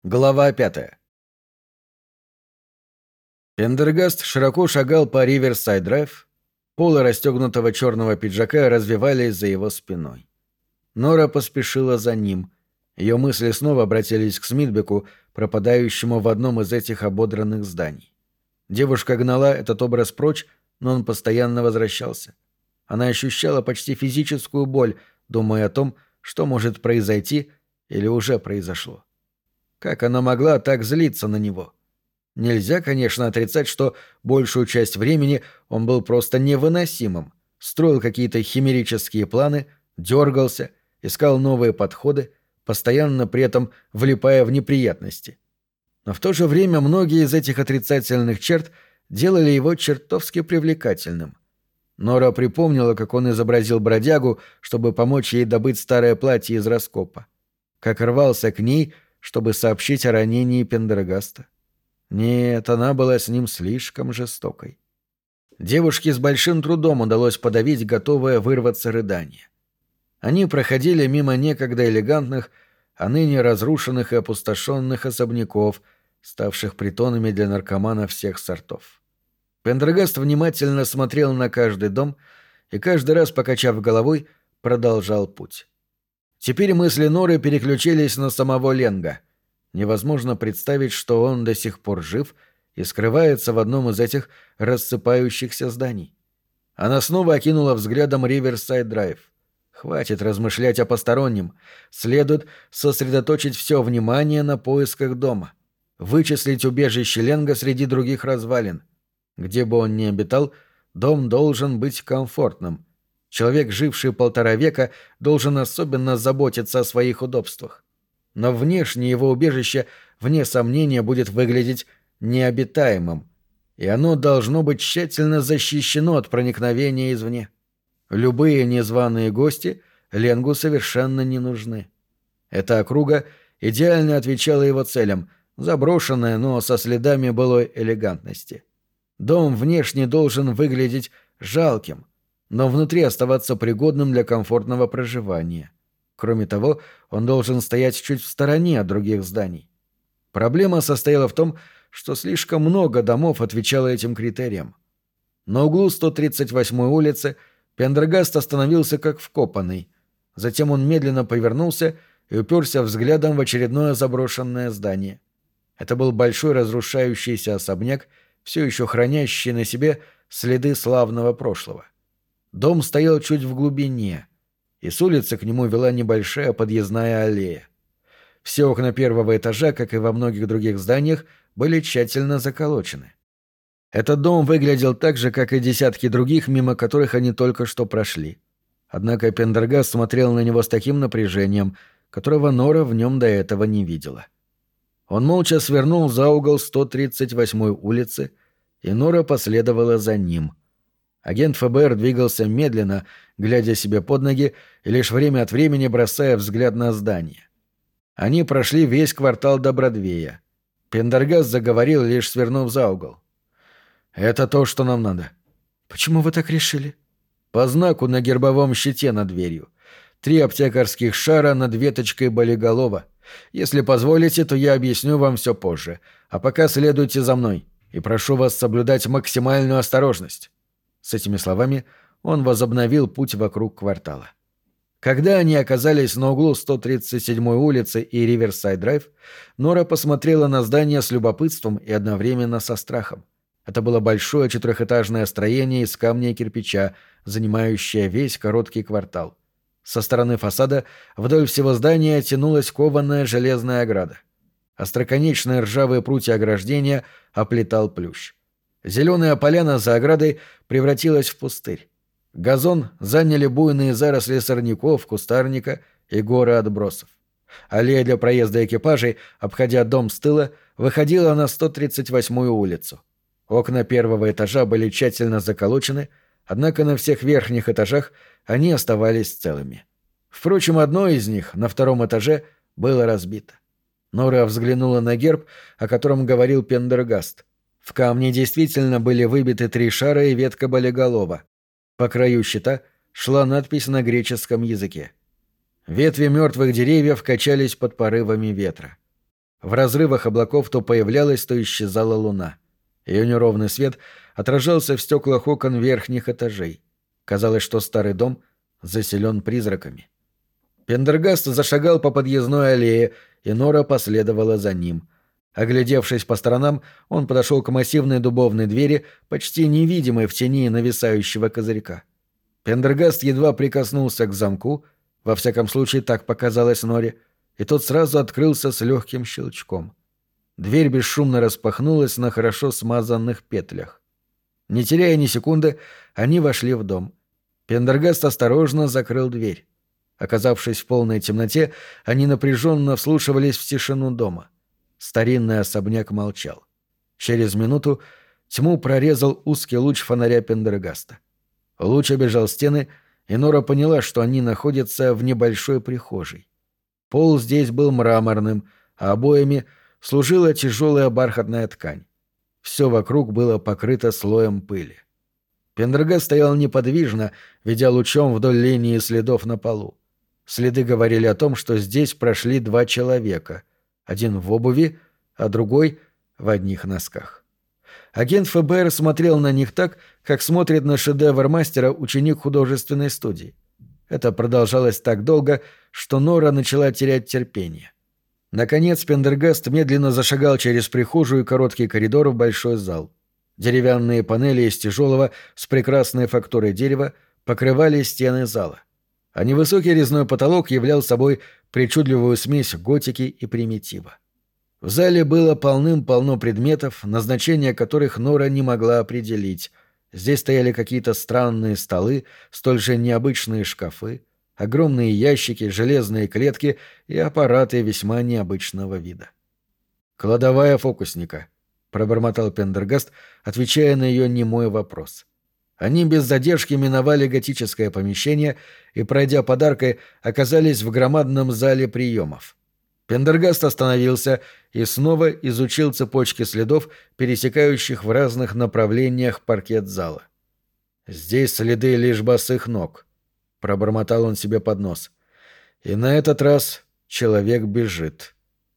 Глава 5. Пендергаст широко шагал по Риверсайд-драйв, полы расстегнутого черного пиджака развивались за его спиной. Нора поспешила за ним. Ее мысли снова обратились к Смитбеку, пропадающему в одном из этих ободранных зданий. Девушка гнала этот образ прочь, но он постоянно возвращался. Она ощущала почти физическую боль, думая о том, что может произойти или уже произошло. Как она могла так злиться на него? Нельзя, конечно, отрицать, что большую часть времени он был просто невыносимым, строил какие-то химерические планы, дергался, искал новые подходы, постоянно при этом влипая в неприятности. Но в то же время многие из этих отрицательных черт делали его чертовски привлекательным. Нора припомнила, как он изобразил бродягу, чтобы помочь ей добыть старое платье из раскопа. Как рвался к ней, чтобы сообщить о ранении Пендергаста. Нет, она была с ним слишком жестокой. Девушке с большим трудом удалось подавить готовое вырваться рыдание. Они проходили мимо некогда элегантных, а ныне разрушенных и опустошенных особняков, ставших притонами для наркоманов всех сортов. Пендергаст внимательно смотрел на каждый дом и каждый раз, покачав головой, продолжал путь. Теперь мысли Норы переключились на самого Ленга. Невозможно представить, что он до сих пор жив и скрывается в одном из этих рассыпающихся зданий. Она снова окинула взглядом Риверсайд-драйв. Хватит размышлять о постороннем. Следует сосредоточить все внимание на поисках дома. Вычислить убежище Ленга среди других развалин. Где бы он ни обитал, дом должен быть комфортным. Человек, живший 1,5 века, должен особенно заботиться о своих удобствах. Но внешне его убежище, вне сомнения, будет выглядеть необитаемым, и оно должно быть тщательно защищено от проникновения извне. Любые незваные гости Ленгу совершенно не нужны. Эта округа идеально отвечала его целям, заброшенная, но со следами былой элегантности. Дом внешне должен выглядеть жалким, но внутри оставаться пригодным для комфортного проживания. Кроме того, он должен стоять чуть в стороне от других зданий. Проблема состояла в том, что слишком много домов отвечало этим критериям. На углу 138-й улицы Пендергаст остановился как вкопанный. Затем он медленно повернулся и уперся взглядом в очередное заброшенное здание. Это был большой разрушающийся особняк, все еще хранящий на себе следы славного прошлого. Дом стоял чуть в глубине, и с улицы к нему вела небольшая подъездная аллея. Все окна 1-го этажа, как и во многих других зданиях, были тщательно заколочены. Этот дом выглядел так же, как и десятки других, мимо которых они только что прошли. Однако Пендергаст смотрел на него с таким напряжением, которого Нора в нем до этого не видела. Он молча свернул за угол 138-й улицы, и Нора последовала за ним. Агент ФБР двигался медленно, глядя себе под ноги и лишь время от времени бросая взгляд на здание. Они прошли весь квартал до Бродвея. Пендергаст заговорил, лишь свернув за угол. «Это то, что нам надо». «Почему вы так решили?» «По знаку на гербовом щите над дверью. 3 аптекарских шара над веточкой болиголова. Если позволите, то я объясню вам все позже. А пока следуйте за мной, и прошу вас соблюдать максимальную осторожность». С этими словами он возобновил путь вокруг квартала. Когда они оказались на углу 137-й улицы и Риверсайд-драйв, Нора посмотрела на здание с любопытством и одновременно со страхом. Это было большое 4-этажное строение из камня и кирпича, занимающее весь короткий квартал. Со стороны фасада вдоль всего здания тянулась кованая железная ограда. Остроконечные ржавые прутья ограждения оплетал плющ. Зеленая поляна за оградой превратилась в пустырь. Газон заняли буйные заросли сорняков, кустарника и горы отбросов. Аллея для проезда экипажей, обходя дом с тыла, выходила на 138-ю улицу. Окна 1-го этажа были тщательно заколочены, однако на всех верхних этажах они оставались целыми. Впрочем, одно из них, на 2-м этаже, было разбито. Нора взглянула на герб, о котором говорил Пендергаст. В камне действительно были выбиты 3 шара и ветка болиголова. По краю щита шла надпись на греческом языке. Ветви мертвых деревьев качались под порывами ветра. В разрывах облаков то появлялась, то исчезала луна. Ее неровный свет отражался в стеклах окон верхних этажей. Казалось, что старый дом заселен призраками. Пендергаст зашагал по подъездной аллее, и Нора последовала за ним. Оглядевшись по сторонам, он подошел к массивной дубовной двери, почти невидимой в тени нависающего козырька. Пендергаст едва прикоснулся к замку, во всяком случае так показалось Норе, и тот сразу открылся с легким щелчком. Дверь бесшумно распахнулась на хорошо смазанных петлях. Не теряя ни секунды, они вошли в дом. Пендергаст осторожно закрыл дверь. Оказавшись в полной темноте, они напряженно вслушивались в тишину дома. Старинный особняк молчал. Через минуту тьму прорезал узкий луч фонаря Пендергаста. Луч обежал стены, и Нора поняла, что они находятся в небольшой прихожей. Пол здесь был мраморным, а обоями служила тяжелая бархатная ткань. Все вокруг было покрыто слоем пыли. Пендергаст стоял неподвижно, ведя лучом вдоль линии следов на полу. Следы говорили о том, что здесь прошли два человека. Один в обуви, а другой в одних носках. Агент ФБР смотрел на них так, как смотрит на шедевр мастера ученик художественной студии. Это продолжалось так долго, что Нора начала терять терпение. Наконец Пендергаст медленно зашагал через прихожую и короткий коридор в большой зал. Деревянные панели из тяжелого с прекрасной фактурой дерева покрывали стены зала. А невысокий резной потолок являл собой причудливую смесь готики и примитива. В зале было полным-полно предметов, назначение которых Нора не могла определить. Здесь стояли какие-то странные столы, столь же необычные шкафы, огромные ящики, железные клетки и аппараты весьма необычного вида. «Кладовая фокусника», — пробормотал Пендергаст, отвечая на ее немой вопрос. Они без задержки миновали готическое помещение и, пройдя подаркой, оказались в громадном зале приемов. Пендергаст остановился и снова изучил цепочки следов, пересекающих в разных направлениях паркет зала. «Здесь следы лишь босых ног», — пробормотал он себе под нос. «И на этот раз человек бежит».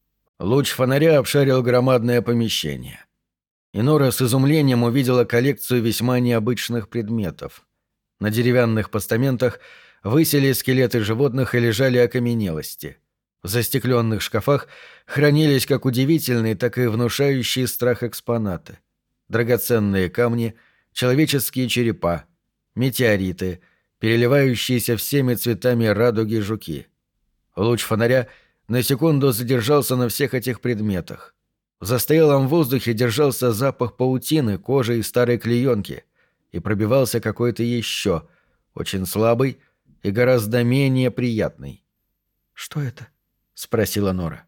Луч фонаря обшарил громадное помещение. И Нора с изумлением увидела коллекцию весьма необычных предметов. На деревянных постаментах высели скелеты животных и лежали окаменелости. В застекленных шкафах хранились как удивительные, так и внушающие страх экспонаты. Драгоценные камни, человеческие черепа, метеориты, переливающиеся всеми цветами радуги жуки. Луч фонаря на секунду задержался на всех этих предметах. В застоялом воздухе держался запах паутины, кожи и старой клеенки, и пробивался какой-то еще, очень слабый и гораздо менее приятный. «Что это?» — спросила Нора.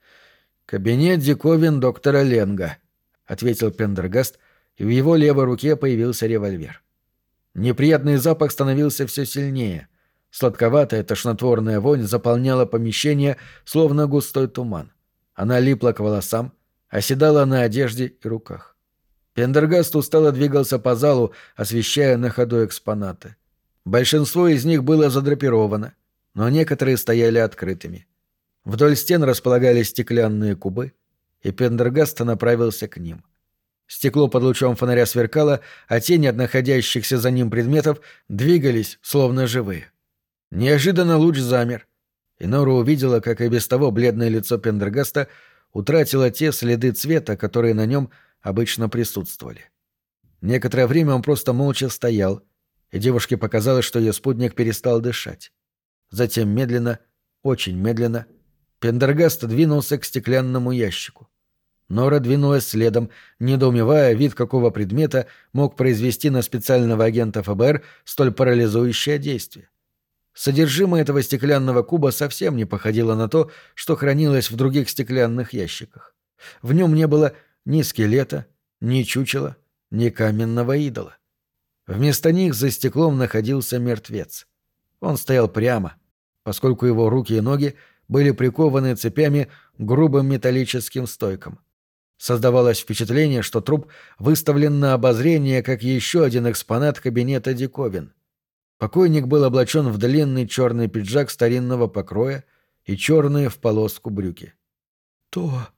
«Кабинет диковин доктора Ленга», — ответил Пендергаст, и в его левой руке появился револьвер. Неприятный запах становился все сильнее. Сладковатая тошнотворная вонь заполняла помещение, словно густой туман. Она липла к волосам, оседала на одежде и руках. Пендергаст устало двигался по залу, освещая на ходу экспонаты. Большинство из них было задрапировано, но некоторые стояли открытыми. Вдоль стен располагались стеклянные кубы, и Пендергаст направился к ним. Стекло под лучом фонаря сверкало, а тени от находящихся за ним предметов двигались, словно живые. Неожиданно луч замер, и Нора увидела, как и без того бледное лицо Пендергаста утратило те следы цвета, которые на нем обычно присутствовали. Некоторое время он просто молча стоял, и девушке показалось, что ее спутник перестал дышать. Затем медленно, очень медленно, Пендергаст двинулся к стеклянному ящику. Нора двинулась следом, недоумевая, вид какого предмета мог произвести на специального агента ФБР столь парализующее действие. Содержимое этого стеклянного куба совсем не походило на то, что хранилось в других стеклянных ящиках. В нем не было ни скелета, ни чучела, ни каменного идола. Вместо них за стеклом находился мертвец. Он стоял прямо, поскольку его руки и ноги были прикованы цепями к грубым металлическим стойкам. Создавалось впечатление, что труп выставлен на обозрение как еще один экспонат кабинета диковин. Покойник был облачен в длинный черный пиджак старинного покроя и черные в полоску брюки. «То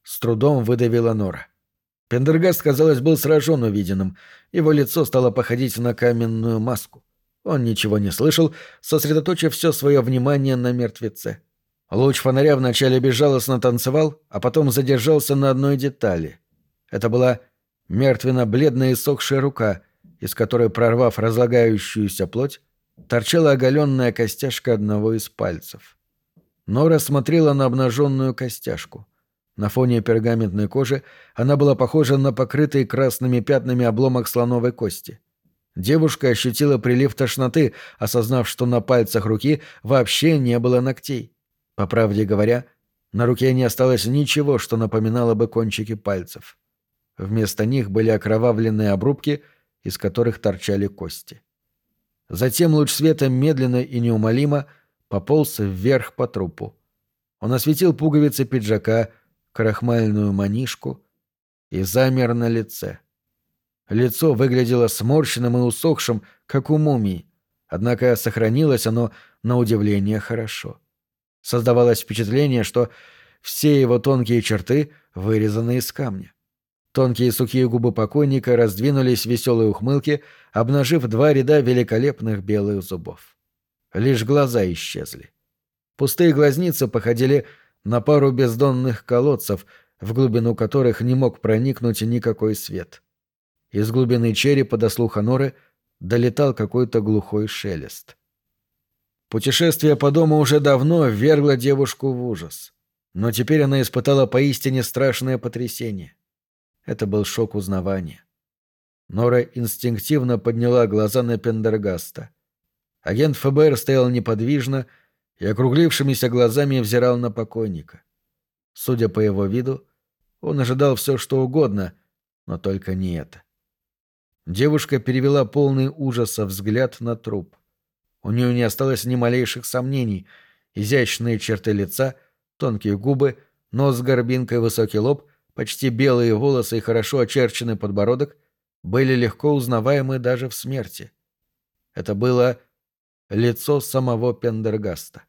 с трудом выдавила Нора. Пендергаст, казалось, был сражен увиденным. Его лицо стало походить на каменную маску. Он ничего не слышал, сосредоточив все свое внимание на мертвеце. Луч фонаря вначале безжалостно танцевал, а потом задержался на одной детали. Это была мертвенно-бледная иссохшая рука, из которой, прорвав разлагающуюся плоть, торчала оголенная костяшка одного из пальцев. Нора смотрела на обнаженную костяшку. На фоне пергаментной кожи она была похожа на покрытый красными пятнами обломок слоновой кости. Девушка ощутила прилив тошноты, осознав, что на пальцах руки вообще не было ногтей. По правде говоря, на руке не осталось ничего, что напоминало бы кончики пальцев. Вместо них были окровавленные обрубки, из которых торчали кости. Затем луч света медленно и неумолимо пополз вверх по трупу. Он осветил пуговицы пиджака, крахмальную манишку и замер на лице. Лицо выглядело сморщенным и усохшим, как у мумии, однако сохранилось оно на удивление хорошо. Создавалось впечатление, что все его тонкие черты вырезаны из камня. Тонкие сухие губы покойника раздвинулись в веселой ухмылке, обнажив 2 ряда великолепных белых зубов. Лишь глаза исчезли. Пустые глазницы походили на пару бездонных колодцев, в глубину которых не мог проникнуть никакой свет. Из глубины черепа до слуха Норы долетал какой-то глухой шелест. Путешествие по дому уже давно ввергло девушку в ужас. Но теперь она испытала поистине страшное потрясение. Это был шок узнавания. Нора инстинктивно подняла глаза на Пендергаста. Агент ФБР стоял неподвижно и округлившимися глазами взирал на покойника. Судя по его виду, он ожидал все, что угодно, но только не это. Девушка перевела полный ужаса взгляд на труп. У нее не осталось ни малейших сомнений. Изящные черты лица, тонкие губы, нос с горбинкой, высокий лоб, почти белые волосы и хорошо очерченный подбородок были легко узнаваемы даже в смерти. Это было лицо самого Пендергаста.